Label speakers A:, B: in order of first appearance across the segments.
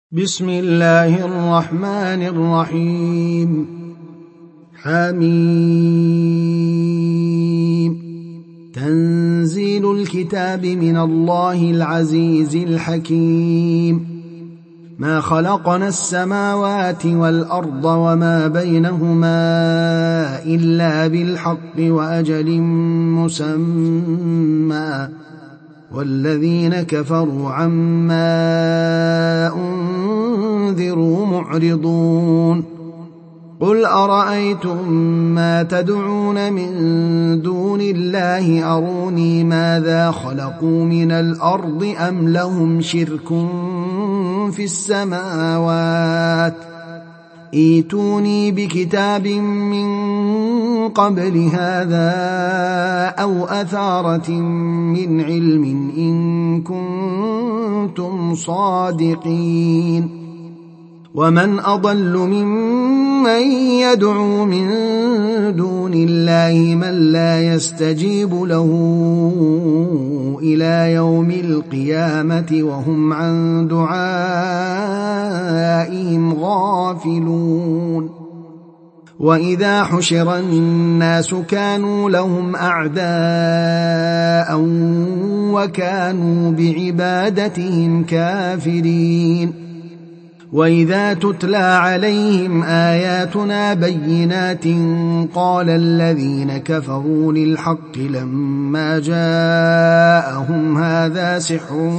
A: بسم الله الرحمن الرحيم. حميم. تنزيل الكتاب من الله العزيز الحكيم. ما خلقنا السماوات والأرض وما بينهما إلا بالحق وأجل مسمى، والذين كفروا عما أنذروا معرضون. قل أرأيتم ما تدعون من دون الله أروني ماذا خلقوا من الأرض أم لهم شرك في السماوات، ائتوني بكتاب من قبل هذا أو أثارة من علم إن كنتم صادقين. ومن أضل ممن يدعو من دون الله من لا يستجيب له إلى يوم القيامة وهم عن دعائهم غافلون. وإذا حشر الناس كانوا لهم أعداء وكانوا بعبادتهم كافرين. وإذا تتلى عليهم آياتنا بينات قال الذين كفروا للحق لما جاءهم هذا سحر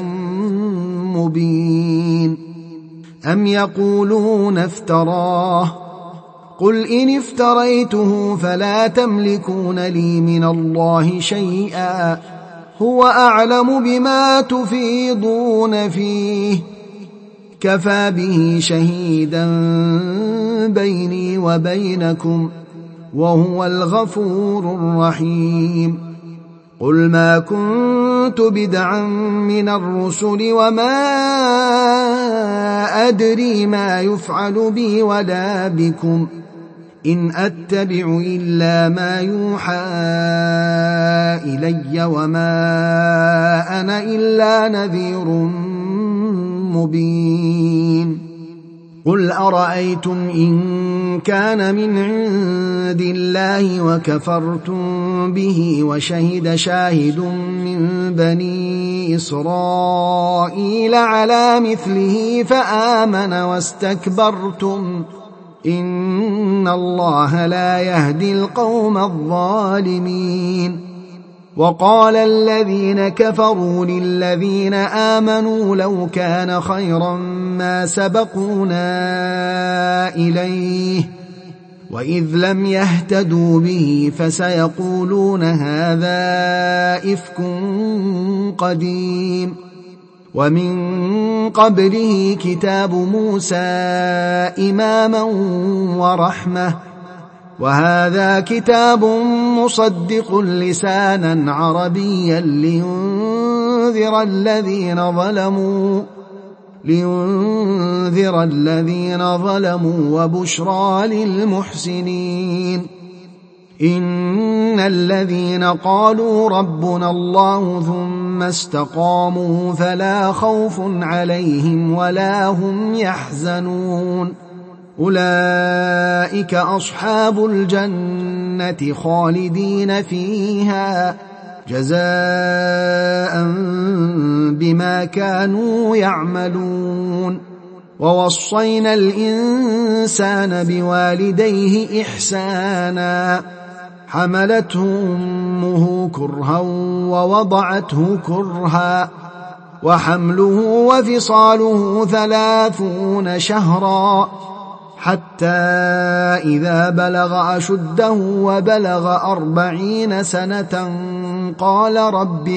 A: مبين. أم يقولون افتراه، قل إن افتريته فلا تملكون لي من الله شيئا، هو أعلم بما تفيضون فيه، كفى به شهيدا بيني وبينكم وهو الغفور الرحيم. قل ما كنت بدعا من الرسل وما أدري ما يفعل بي ولا بكم، إن أتبع إلا ما يوحى إلي وما أنا إلا نذير مبين. قل أرأيتم إن كان من عند الله وكفرتم به وشهد شاهد من بني إسرائيل على مثله فآمن واستكبرتم، إن الله لا يهدي القوم الظالمين. وقال الذين كفروا للذين آمنوا لو كان خيرا ما سبقونا إليه، وإذ لم يهتدوا به فسيقولون هذا إفك قديم. ومن قبله كتاب موسى إماما ورحمة، وهذا كتاب مصدق لسانا عربيا لينذر الذين ظلموا وبشرى للمحسنين. إن الذين قالوا ربنا الله ثم استقاموا فلا خوف عليهم ولا هم يحزنون، أولئك أصحاب الجنة خالدين فيها جزاء بما كانوا يعملون. ووصينا الإنسان بوالديه إحسانا، حملته أمه كرها ووضعته كرها، وحمله وفصاله 30 شهرا، حتى إذا بلغ أشده وبلغ 40 سنة قال رب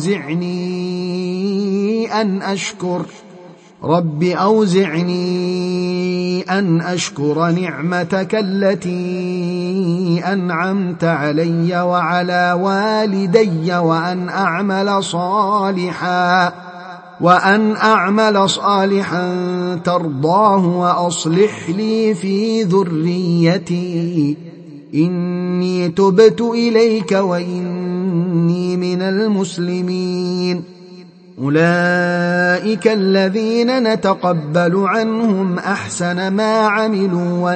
A: أوزعني أن أشكر نعمتك التي أنعمت علي وعلى والدي وأن أعمل صالحا ترضاه وأصلح لي في ذريتي، إني تبت إليك وإني من المسلمين. أولئك الذين نتقبل عنهم أحسن ما عملوا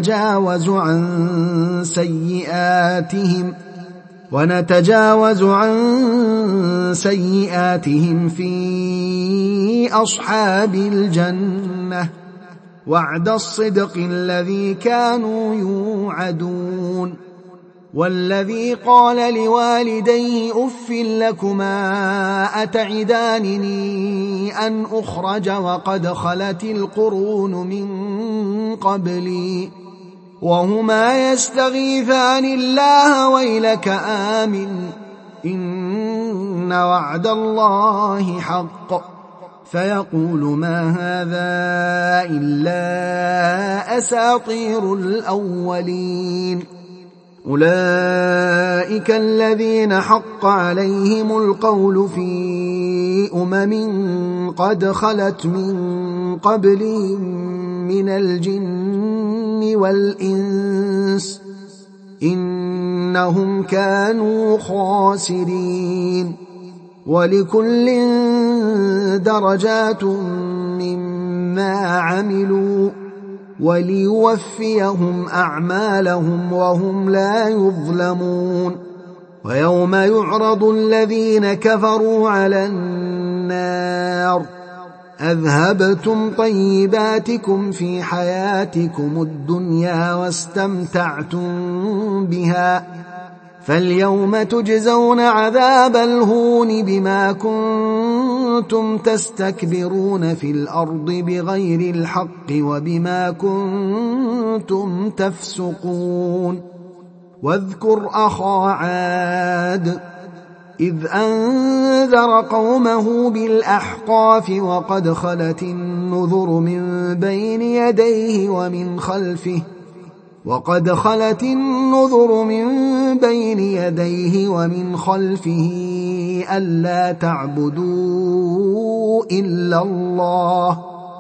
A: ونتجاوز عن سيئاتهم في أصحاب الجنة وعد الصدق الذي كانوا يوعدون. والذي قال لوالديه أف لكما أتعدانني أن أخرج وقد خلت القرون من قبلي وهما يستغيثان الله ويلك آمن إن وعد الله حق فيقول ما هذا إلا أساطير الأولين. أولئك الذين حق عليهم القول في قد خلت من قبلهم من الجن والإنس إنهم كانوا خاسرين. ولكل درجات مما عملوا وليوفيهم أعمالهم وهم لا يظلمون. ويوم يعرض الذين كفروا على النار أذهبتم طيباتكم في حياتكم الدنيا واستمتعتم بها فاليوم تجزون عذاب الهون بما كنتم تستكبرون في الأرض بغير الحق وبما كنتم تفسقون. واذكر أخا عاد إذ أنذر قومه بالأحقاف وقد خلت النذر من بين يديه ومن خلفه ألا تعبدوا إلا الله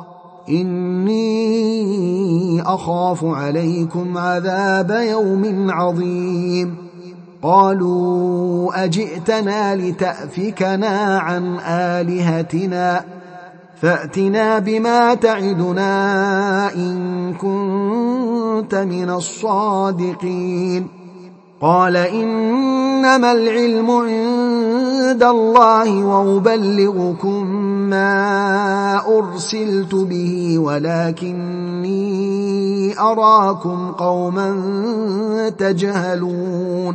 A: إني أخاف عليكم عذاب يوم عظيم. قالوا أجئتنا لتأفكنا عن آلهتنا فأتنا بما تعدنا إن كنت من الصادقين. قال إنما العلم عند الله وأبلغكم ما أرسلت به ولكني أراكم قوما تجهلون.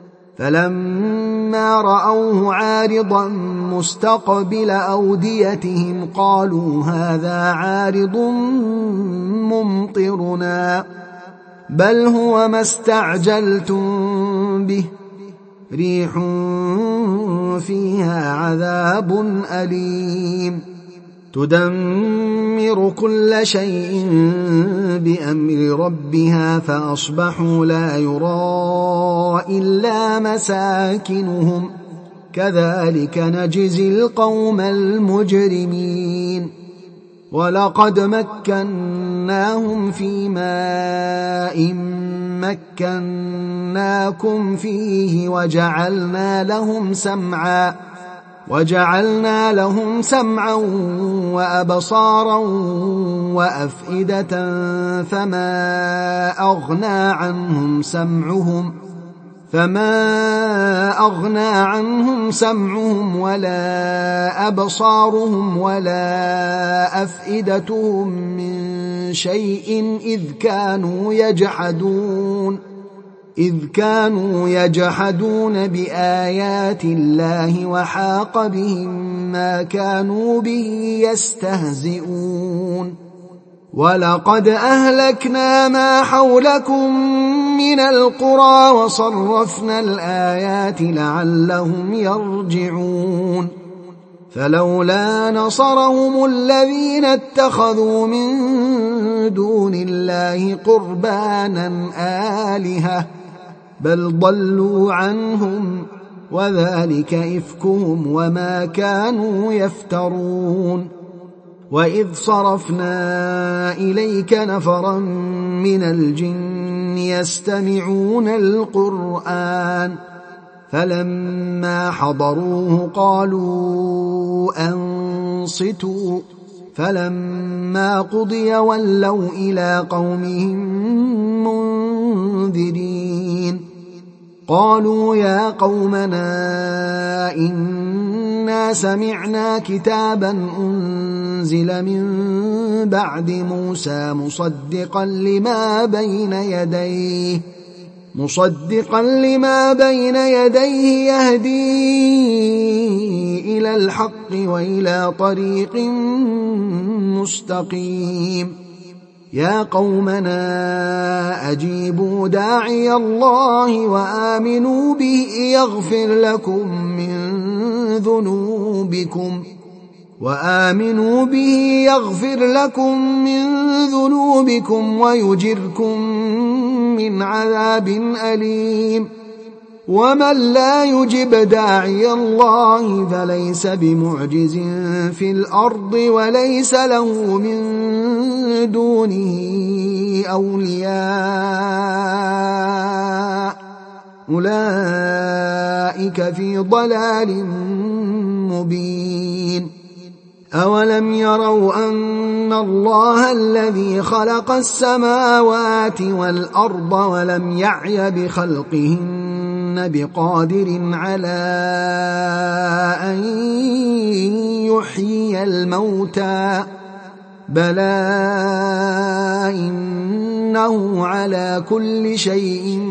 A: فلما رأوه عارضا مستقبل أوديتهم قالوا هذا عارض ممطرنا بل هو ما استعجلتم به ريح فيها عذاب أليم تدمر كل شيء بأمر ربها فأصبحوا لا يرى إلا مساكنهم كذلك نجزي القوم المجرمين. ولقد مكناهم في ماء مكناكم فيه وجعلنا لهم سمعا وأبصارا وأفئدة فما أغنى عنهم سمعهم ولا أبصارهم ولا أفئدتهم من شيء إذ كانوا يجحدون بآيات الله وحاق بهم ما كانوا به يستهزئون. ولقد أهلكنا ما حولكم من القرى وصرفنا الآيات لعلهم يرجعون. فلولا نصرهم الذين اتخذوا من دون الله قربانا آلهة بل ضلوا عنهم وذلك إفكهم وما كانوا يفترون. وإذ صرفنا إليك نفرا من الجن يستمعون القرآن فلما حضروه قالوا أنصتوا فلما قضي ولوا إلى قومهم منذرين قالوا يا قومنا إنا سمعنا كتابا أنزل من بعد موسى مصدقا لما بين يديه يهدي إلى الحق وإلى طريق مستقيم يا قومنا أجيبوا داعي الله وآمنوا به يغفر لكم من ذنوبكم ويجركم من عذاب أليم ومن لا يجب داعي الله فليس بمعجز في الأرض وليس له من دونه أولياء أولئك في ضلال مبين أولم يروا أن الله الذي خلق السماوات والأرض ولم يعي بخلقهن بقادر على أن يحيي الموتى بلى إنه على كل شيء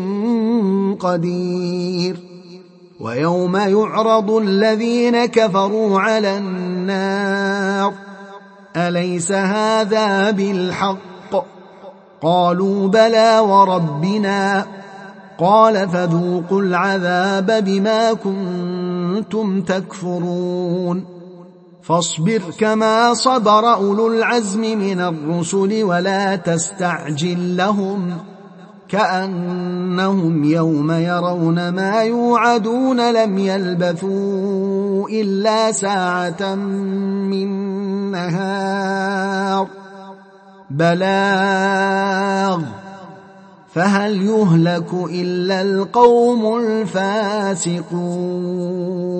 A: قدير ويوم يعرض الذين كفروا على النار أليس هذا بالحق قالوا بلى وربنا قال فذوقوا العذاب بما كنتم تكفرون فاصبر كما صبر أولو العزم من الرسل ولا تستعجل لهم كأنهم يوم يرون ما يوعدون لم يلبثوا إلا ساعة من نهار بلاغ فهل يهلك إلا القوم الفاسقون